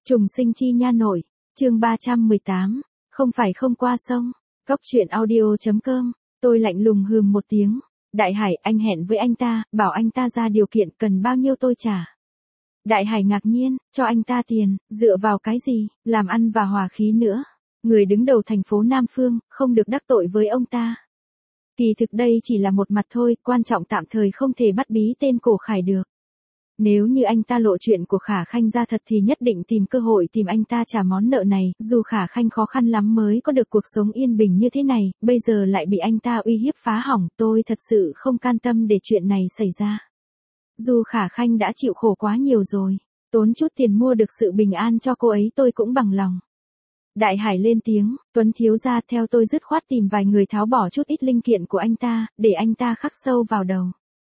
Trùng sinh chi nha nội, chương 318, không phải không qua sông, Cóc truyện audio.com, tôi lạnh lùng hừm một tiếng, Đại Hải anh hẹn với anh ta, bảo anh ta ra điều kiện cần bao nhiêu tôi trả. Đại Hải ngạc nhiên, cho anh ta tiền, dựa vào cái gì, làm ăn và hòa khí nữa. Người đứng đầu thành phố Nam Phương, không được đắc tội với ông ta. Kỳ thực đây chỉ là một mặt thôi, quan trọng tạm thời không thể bắt bí tên Cổ Khải được. Nếu như anh ta lộ chuyện của Khả Khanh ra thật thì nhất định tìm cơ hội tìm anh ta trả món nợ này, dù Khả Khanh khó khăn lắm mới có được cuộc sống yên bình như thế này, bây giờ lại bị anh ta uy hiếp phá hỏng, tôi thật sự không can tâm để chuyện này xảy ra. Dù Khả Khanh đã chịu khổ quá nhiều rồi, tốn chút tiền mua được sự bình an cho cô ấy tôi cũng bằng lòng. Đại Hải lên tiếng, Tuấn thiếu gia theo tôi dứt khoát tìm vài người tháo bỏ chút ít linh kiện của anh ta, để anh ta khắc sâu vào đầu.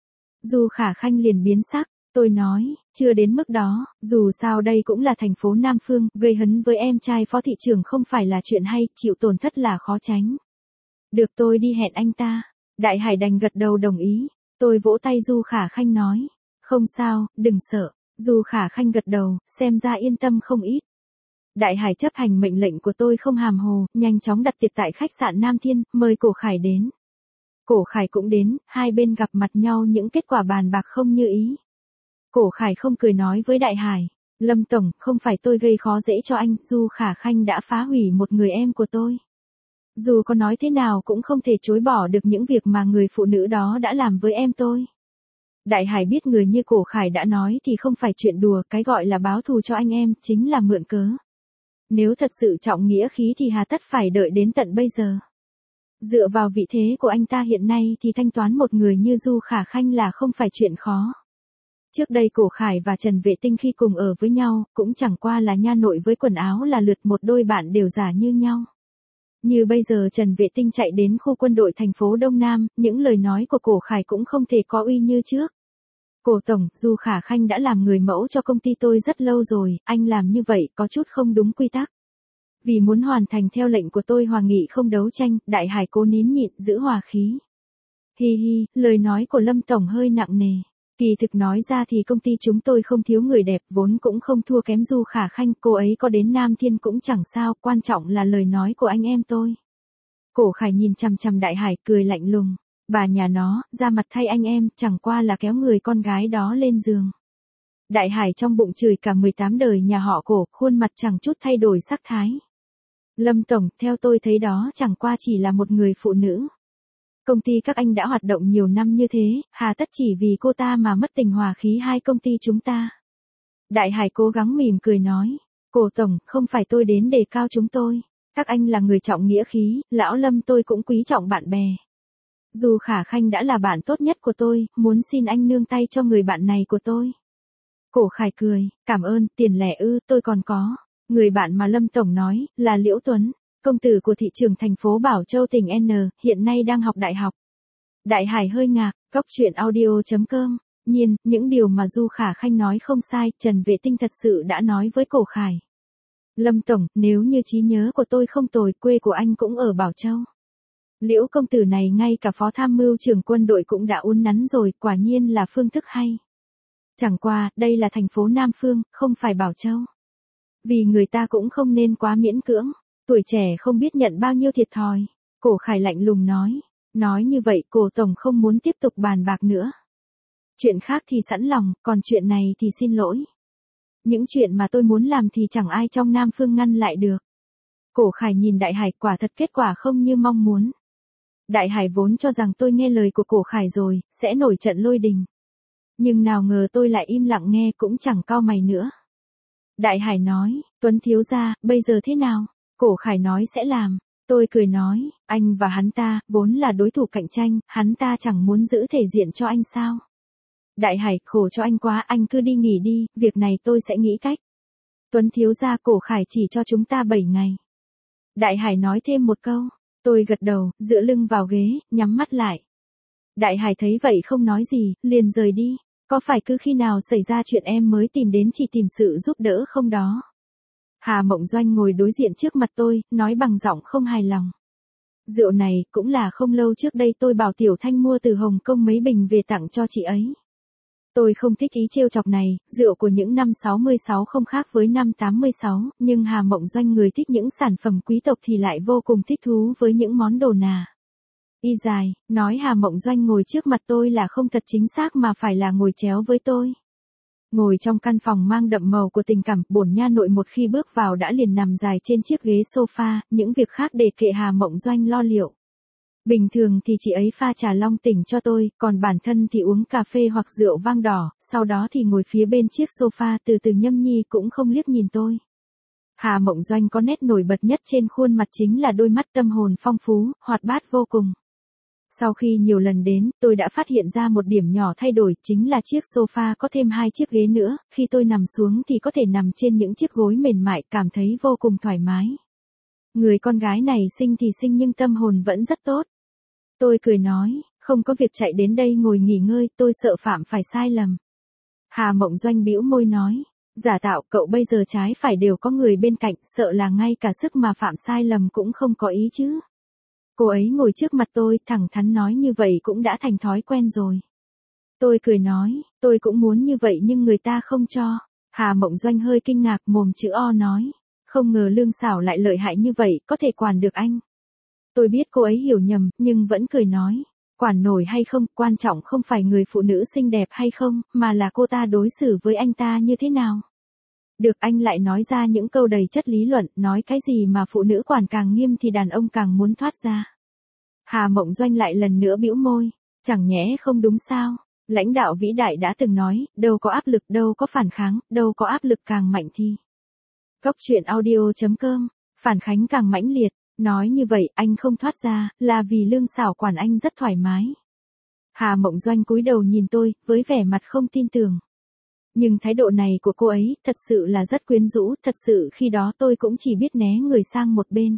Dù Khả Khanh liền biến sắc. Tôi nói, chưa đến mức đó, dù sao đây cũng là thành phố Nam Phương, gây hấn với em trai phó thị trưởng không phải là chuyện hay, chịu tổn thất là khó tránh. Được tôi đi hẹn anh ta. Đại Hải đành gật đầu đồng ý. Tôi vỗ tay Du Khả Khanh nói, không sao, đừng sợ. Du Khả Khanh gật đầu, xem ra yên tâm không ít. Đại Hải chấp hành mệnh lệnh của tôi không hàm hồ, nhanh chóng đặt tiệc tại khách sạn Nam Thiên, mời Cổ Khải đến. Cổ Khải cũng đến, hai bên gặp mặt nhau những kết quả bàn bạc không như ý. Cổ Khải không cười nói với Đại Hải, Lâm Tổng, không phải tôi gây khó dễ cho anh, Du Khả Khanh đã phá hủy một người em của tôi. Dù có nói thế nào cũng không thể chối bỏ được những việc mà người phụ nữ đó đã làm với em tôi. Đại Hải biết người như Cổ Khải đã nói thì không phải chuyện đùa, cái gọi là báo thù cho anh em, chính là mượn cớ. Nếu thật sự trọng nghĩa khí thì hà tất phải đợi đến tận bây giờ. Dựa vào vị thế của anh ta hiện nay thì thanh toán một người như Du Khả Khanh là không phải chuyện khó. Trước đây Cổ Khải và Trần Vệ Tinh khi cùng ở với nhau, cũng chẳng qua là nha nội với quần áo là lượt một đôi bạn đều giả như nhau. Như bây giờ Trần Vệ Tinh chạy đến khu quân đội thành phố Đông Nam, những lời nói của Cổ Khải cũng không thể có uy như trước. Cổ Tổng, Du Khả Khanh đã làm người mẫu cho công ty tôi rất lâu rồi, anh làm như vậy có chút không đúng quy tắc. Vì muốn hoàn thành theo lệnh của tôi hòa nghị không đấu tranh, Đại Hải cố nín nhịn, giữ hòa khí. Hi hi, lời nói của Lâm Tổng hơi nặng nề. Kỳ thực nói ra thì công ty chúng tôi không thiếu người đẹp, vốn cũng không thua kém Du Khả Khanh, cô ấy có đến Nam Thiên cũng chẳng sao, quan trọng là lời nói của anh em tôi. Cổ Khải nhìn chằm chằm Đại Hải cười lạnh lùng, bà nhà nó, ra mặt thay anh em, chẳng qua là kéo người con gái đó lên giường. Đại Hải trong bụng chửi cả 18 đời nhà họ Cổ, khuôn mặt chẳng chút thay đổi sắc thái. Lâm Tổng, theo tôi thấy đó chẳng qua chỉ là một người phụ nữ. Công ty các anh đã hoạt động nhiều năm như thế, hà tất chỉ vì cô ta mà mất tình hòa khí hai công ty chúng ta. Đại Hải cố gắng mỉm cười nói, Cổ Tổng, không phải tôi đến đề cao chúng tôi. Các anh là người trọng nghĩa khí, lão Lâm tôi cũng quý trọng bạn bè. Dù Khả Khanh đã là bạn tốt nhất của tôi, muốn xin anh nương tay cho người bạn này của tôi. Cổ Khải cười, cảm ơn, tiền lẻ ư, tôi còn có. Người bạn mà Lâm Tổng nói, là Liễu Tuấn. Công tử của thị trưởng thành phố Bảo Châu tỉnh N, hiện nay đang học đại học. Đại Hải hơi ngạc, Cóc truyện audio.com. Nhiên, những điều mà Du Khả Khanh nói không sai, Trần Vệ Tinh thật sự đã nói với Cổ Khải. Lâm Tổng, nếu như trí nhớ của tôi không tồi, quê của anh cũng ở Bảo Châu. Liễu công tử này ngay cả phó tham mưu trưởng quân đội cũng đã uốn nắn rồi, quả nhiên là phương thức hay. Chẳng qua, đây là thành phố Nam Phương, không phải Bảo Châu. Vì người ta cũng không nên quá miễn cưỡng. Tuổi trẻ không biết nhận bao nhiêu thiệt thòi. Cổ Khải lạnh lùng nói. Nói như vậy Cổ Tổng không muốn tiếp tục bàn bạc nữa. Chuyện khác thì sẵn lòng, còn chuyện này thì xin lỗi. Những chuyện mà tôi muốn làm thì chẳng ai trong Nam Phương ngăn lại được. Cổ Khải nhìn Đại Hải, quả thật kết quả không như mong muốn. Đại Hải vốn cho rằng tôi nghe lời của Cổ Khải rồi, sẽ nổi trận lôi đình. Nhưng nào ngờ tôi lại im lặng nghe cũng chẳng cau mày nữa. Đại Hải nói, Tuấn thiếu gia, bây giờ thế nào? Cổ Khải nói sẽ làm. Tôi cười nói, anh và hắn ta, vốn là đối thủ cạnh tranh, hắn ta chẳng muốn giữ thể diện cho anh sao? Đại Hải, khổ cho anh quá, anh cứ đi nghỉ đi, việc này tôi sẽ nghĩ cách. Tuấn thiếu gia, Cổ Khải chỉ cho chúng ta 7 ngày. Đại Hải nói thêm một câu, tôi gật đầu, dựa lưng vào ghế, nhắm mắt lại. Đại Hải thấy vậy không nói gì, liền rời đi. Có phải cứ khi nào xảy ra chuyện em mới tìm đến chỉ tìm sự giúp đỡ không đó? Hà Mộng Doanh ngồi đối diện trước mặt tôi, nói bằng giọng không hài lòng. Rượu này, cũng là không lâu trước đây tôi bảo Tiểu Thanh mua từ Hồng Kông mấy bình về tặng cho chị ấy. Tôi không thích ý trêu chọc này, rượu của những năm 66 không khác với năm 86, nhưng Hà Mộng Doanh người thích những sản phẩm quý tộc thì lại vô cùng thích thú với những món đồ nà. Y dài, nói Hà Mộng Doanh ngồi trước mặt tôi là không thật chính xác mà phải là ngồi chéo với tôi. Ngồi trong căn phòng mang đậm màu của tình cảm, bổn nha nội một khi bước vào đã liền nằm dài trên chiếc ghế sofa, những việc khác để kệ Hà Mộng Doanh lo liệu. Bình thường thì chị ấy pha trà long tỉnh cho tôi, còn bản thân thì uống cà phê hoặc rượu vang đỏ, sau đó thì ngồi phía bên chiếc sofa từ từ nhâm nhi cũng không liếc nhìn tôi. Hà Mộng Doanh có nét nổi bật nhất trên khuôn mặt chính là đôi mắt tâm hồn phong phú, hoạt bát vô cùng. Sau khi nhiều lần đến, tôi đã phát hiện ra một điểm nhỏ thay đổi, chính là chiếc sofa có thêm 2 chiếc ghế nữa, khi tôi nằm xuống thì có thể nằm trên những chiếc gối mềm mại, cảm thấy vô cùng thoải mái. Người con gái này xinh thì xinh nhưng tâm hồn vẫn rất tốt. Tôi cười nói, không có việc chạy đến đây ngồi nghỉ ngơi, tôi sợ phạm phải sai lầm. Hà Mộng Doanh bĩu môi nói, giả tạo, cậu bây giờ trái phải đều có người bên cạnh, sợ là ngay cả sức mà phạm sai lầm cũng không có ý chứ. Cô ấy ngồi trước mặt tôi, thẳng thắn nói như vậy cũng đã thành thói quen rồi. Tôi cười nói, tôi cũng muốn như vậy nhưng người ta không cho. Hà Mộng Doanh hơi kinh ngạc, mồm chữ O nói, không ngờ Lương Xảo lại lợi hại như vậy, có thể quản được anh. Tôi biết cô ấy hiểu nhầm, nhưng vẫn cười nói, quản nổi hay không, quan trọng không phải người phụ nữ xinh đẹp hay không, mà là cô ta đối xử với anh ta như thế nào. Được, anh lại nói ra những câu đầy chất lý luận, nói cái gì mà phụ nữ quản càng nghiêm thì đàn ông càng muốn thoát ra. Hà Mộng Doanh lại lần nữa bĩu môi, chẳng nhẽ không đúng sao, lãnh đạo vĩ đại đã từng nói, đâu có áp lực, đâu có phản kháng, đâu có áp lực càng mạnh thì. Cốc truyện audio.com, phản kháng càng mãnh liệt, nói như vậy anh không thoát ra, là vì Lương Xảo quản anh rất thoải mái. Hà Mộng Doanh cúi đầu nhìn tôi, với vẻ mặt không tin tưởng. Nhưng thái độ này của cô ấy, thật sự là rất quyến rũ, thật sự khi đó tôi cũng chỉ biết né người sang một bên.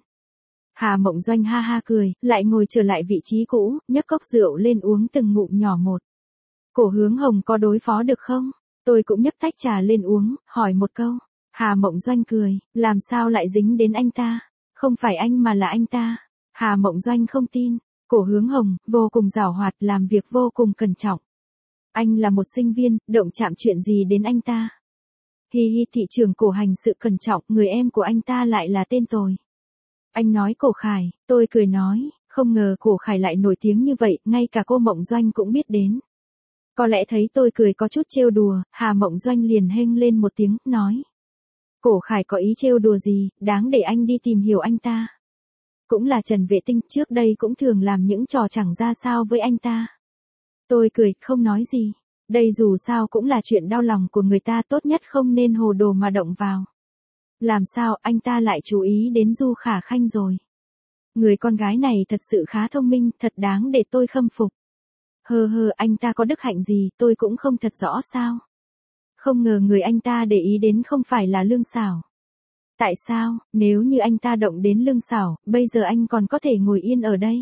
Hà Mộng Doanh ha ha cười, lại ngồi trở lại vị trí cũ, nhấc cốc rượu lên uống từng ngụm nhỏ một. Cổ Hướng Hồng có đối phó được không? Tôi cũng nhấp tách trà lên uống, hỏi một câu. Hà Mộng Doanh cười, làm sao lại dính đến anh ta? Không phải anh mà là anh ta. Hà Mộng Doanh không tin. Cổ Hướng Hồng, vô cùng giàu hoạt, làm việc vô cùng cẩn trọng. Anh là một sinh viên, động chạm chuyện gì đến anh ta? Hi hi, thị trường Cổ hành sự cẩn trọng, người em của anh ta lại là tên tồi. Anh nói Cổ Khải, tôi cười nói, không ngờ Cổ Khải lại nổi tiếng như vậy, ngay cả cô Mộng Doanh cũng biết đến. Có lẽ thấy tôi cười có chút trêu đùa, Hà Mộng Doanh liền hênh lên một tiếng, nói. Cổ Khải có ý trêu đùa gì, đáng để anh đi tìm hiểu anh ta. Cũng là Trần Vệ Tinh, trước đây cũng thường làm những trò chẳng ra sao với anh ta. Tôi cười, không nói gì. Đây dù sao cũng là chuyện đau lòng của người ta, tốt nhất không nên hồ đồ mà động vào. Làm sao anh ta lại chú ý đến Du Khả Khanh rồi. Người con gái này thật sự khá thông minh, thật đáng để tôi khâm phục. Anh ta có đức hạnh gì, tôi cũng không thật rõ sao. Không ngờ người anh ta để ý đến không phải là Lương Xảo. Tại sao, nếu như anh ta động đến Lương Xảo, bây giờ anh còn có thể ngồi yên ở đây.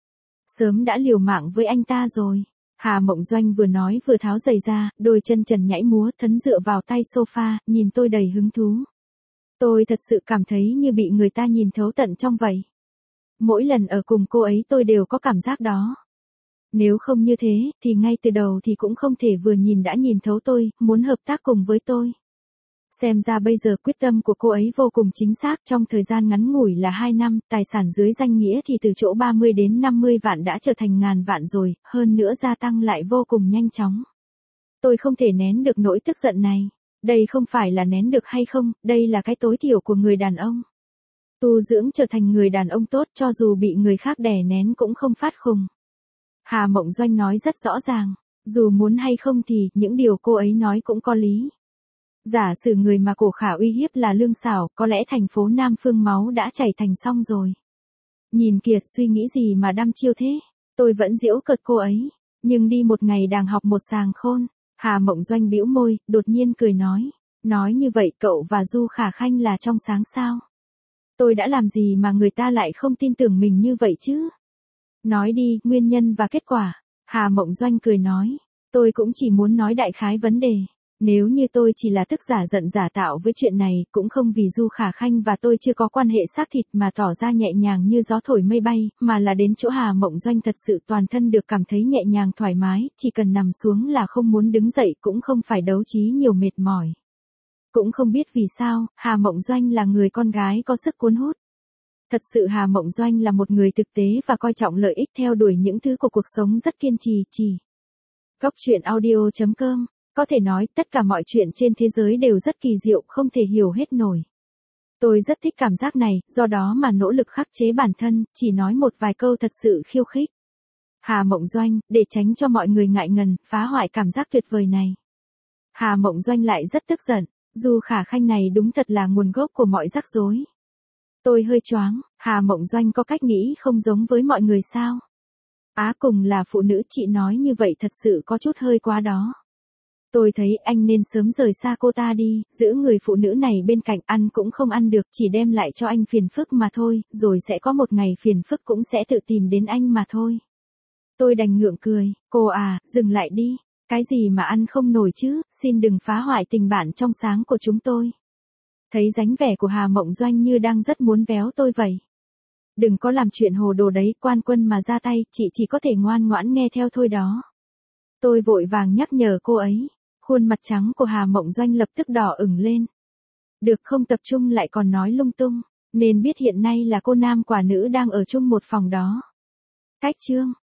Sớm đã liều mạng với anh ta rồi. Hà Mộng Doanh vừa nói vừa tháo giày ra, đôi chân trần nhảy múa, thấn dựa vào tay sofa, nhìn tôi đầy hứng thú. Tôi thật sự cảm thấy như bị người ta nhìn thấu tận trong vậy. Mỗi lần ở cùng cô ấy tôi đều có cảm giác đó. Nếu không như thế, thì ngay từ đầu thì cũng không thể vừa nhìn đã nhìn thấu tôi, muốn hợp tác cùng với tôi. Xem ra bây giờ quyết tâm của cô ấy vô cùng chính xác, trong thời gian ngắn ngủi là 2 năm, tài sản dưới danh nghĩa thì từ chỗ 30 đến 50 vạn đã trở thành ngàn vạn rồi, hơn nữa gia tăng lại vô cùng nhanh chóng. Tôi không thể nén được nỗi tức giận này. Đây không phải là nén được hay không, đây là cái tối thiểu của người đàn ông. Tu dưỡng trở thành người đàn ông tốt, cho dù bị người khác đè nén cũng không phát khùng. Hà Mộng Doanh nói rất rõ ràng, dù muốn hay không thì những điều cô ấy nói cũng có lý. Giả sử người mà Cổ Khả uy hiếp là Lương Xảo, có lẽ thành phố Nam Phương máu đã chảy thành sông rồi. Nhìn kìa, suy nghĩ gì mà đăm chiêu thế. Tôi vẫn giễu cợt cô ấy, nhưng đi một ngày đàng học một sàng khôn. Hà Mộng Doanh bĩu môi, đột nhiên cười nói. Nói như vậy cậu và Du Khả Khanh là trong sáng sao? Tôi đã làm gì mà người ta lại không tin tưởng mình như vậy chứ? Nói đi, nguyên nhân và kết quả. Hà Mộng Doanh cười nói. Tôi cũng chỉ muốn nói đại khái vấn đề. Nếu như tôi chỉ là tức giả giận giả tạo với chuyện này, cũng không vì Du Khả Khanh và tôi chưa có quan hệ xác thịt mà tỏ ra nhẹ nhàng như gió thổi mây bay, mà là đến chỗ Hà Mộng Doanh thật sự toàn thân được cảm thấy nhẹ nhàng thoải mái, chỉ cần nằm xuống là không muốn đứng dậy, cũng không phải đấu trí nhiều mệt mỏi. Cũng không biết vì sao, Hà Mộng Doanh là người con gái có sức cuốn hút. Thật sự Hà Mộng Doanh là một người thực tế và coi trọng lợi ích, theo đuổi những thứ của cuộc sống rất kiên trì. Góc truyện audio.com. Có thể nói tất cả mọi chuyện trên thế giới đều rất kỳ diệu, không thể hiểu hết nổi. Tôi rất thích cảm giác này, do đó mà nỗ lực khắc chế bản thân, chỉ nói một vài câu thật sự khiêu khích. Hà Mộng Doanh, để tránh cho mọi người ngại ngần, phá hoại cảm giác tuyệt vời này. Hà Mộng Doanh lại rất tức giận, Du Khả Khanh này đúng thật là nguồn gốc của mọi rắc rối. Tôi hơi choáng, Hà Mộng Doanh có cách nghĩ không giống với mọi người sao? Cùng là phụ nữ, chị nói như vậy thật sự có chút hơi quá đó. Tôi thấy anh nên sớm rời xa cô ta đi, giữ người phụ nữ này bên cạnh, ăn cũng không ăn được, chỉ đem lại cho anh phiền phức mà thôi, rồi sẽ có một ngày phiền phức cũng sẽ tự tìm đến anh mà thôi. Tôi đành ngượng cười, cô dừng lại đi, cái gì mà ăn không nổi chứ, xin đừng phá hoại tình bạn trong sáng của chúng tôi. Thấy dáng vẻ của Hà Mộng Doanh như đang rất muốn véo tôi vậy. Đừng có làm chuyện hồ đồ đấy, quan quân mà ra tay, chị chỉ có thể ngoan ngoãn nghe theo thôi đó. Tôi vội vàng nhắc nhở cô ấy. Khuôn mặt trắng của Hà Mộng Doanh lập tức đỏ ửng lên. Được không tập trung lại còn nói lung tung, nên biết hiện nay là cô nam quả nữ đang ở chung một phòng đó. Cách chương